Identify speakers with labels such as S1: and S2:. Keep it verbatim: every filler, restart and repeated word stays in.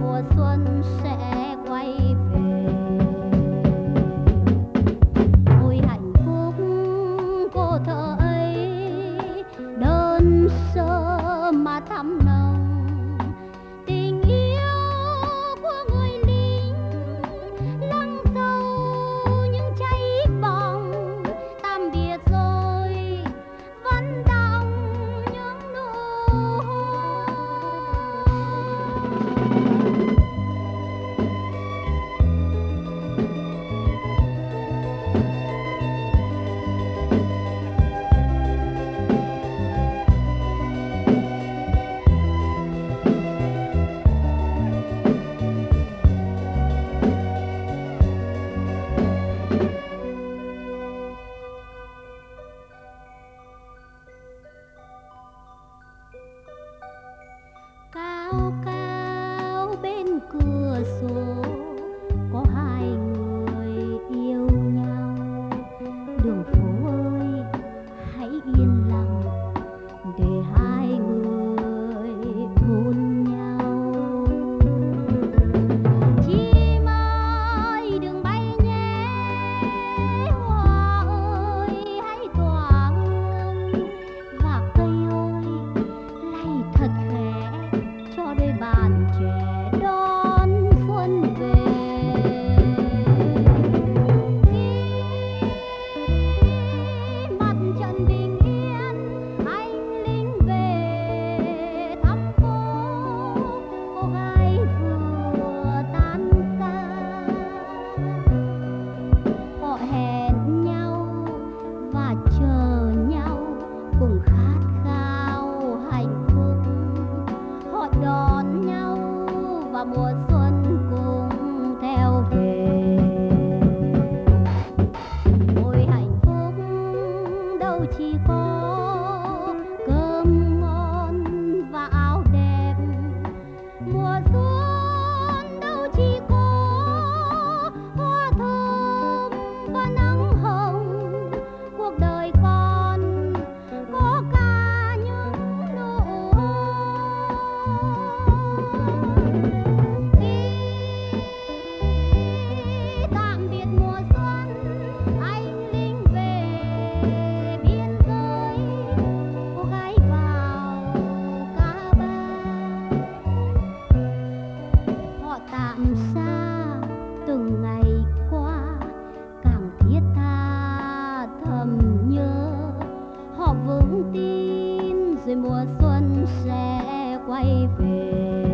S1: mùa xuân sẽ quay về. Ôi hạnh phúc cô thơ ấy, đơn sơ mà thắm nồng, tình yêu của người lính lắng sâu những cháy bỏng. Tạm biệt rồi vẫn đọng những nụ hôn. Cao cao bên cửa sổ có hai người yêu nhau. Đường phố ơi hãy yên lặng để hai người hôn nhau. Chim ơi đừng bay nhé, hoa ơi hãy tỏa hương, và cây ơi lay thật khẽ cho đôi bạn trẻ đón xuân về. Khi mặt trận bình yên, anh lính về thăm phố, cô gái vừa tan ca. Họ hẹn nhau và chờ nhau cùng khát khao hạnh phúc. Họ đón nhau và mùa xuân cùng theo về. Ôi hạnh phúc đâu chỉ có cơm ngon và áo đẹp. Mùa xuân đâu chỉ có hoa thơm và nắng hồng. Cuộc đời con có cả những nụ hôn. Khi tạm biệt mùa xuân, anh lính về biên giới, cô gái vào ca ba. Họ tạm xa từng ngày qua, càng thiết tha thầm nhớ. Họ vững tin rồi mùa xuân sẽ quay về.